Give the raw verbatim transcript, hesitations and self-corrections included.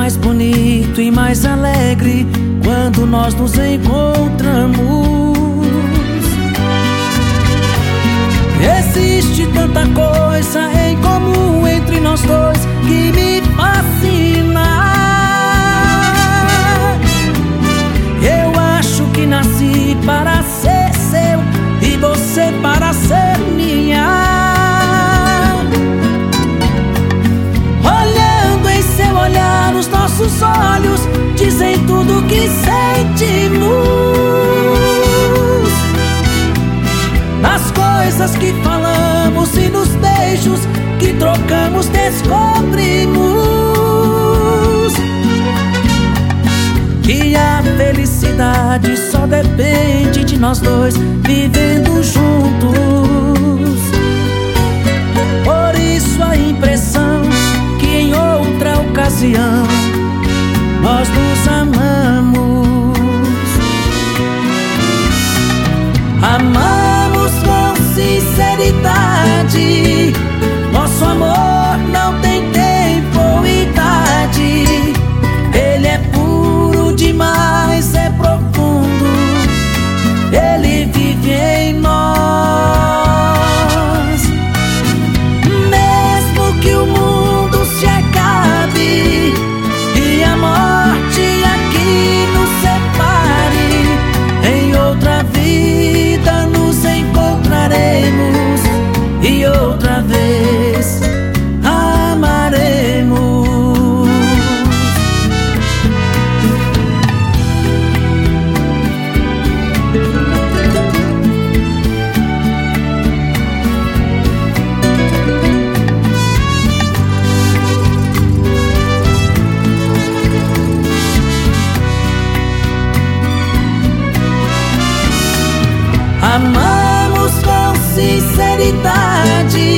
mais bonito e mais alegre quando nós nos encontramos. Existe tanta coisa em comum entre nós dois que me fascina. Eu acho que nasci para ser seu e você para ser minha. Olhando em seu olhar, os nossos olhos dizem tudo o que sentimos. Nas coisas que falamos e nos beijos que trocamos descobrimos que a felicidade só depende de nós dois vivendo juntos. Por isso a impressão que em outra ocasião nós nos amamos. Amamos com sinceridade. Nosso amor não tem tempo ou idade. Ele é puro demais, é profundo. Ele vive em nós. Mesmo que o mundo se acabe e a morte aqui nos separe, em outra vida nos encontraremos e outra vez amaremos. Amamos com sinceridade.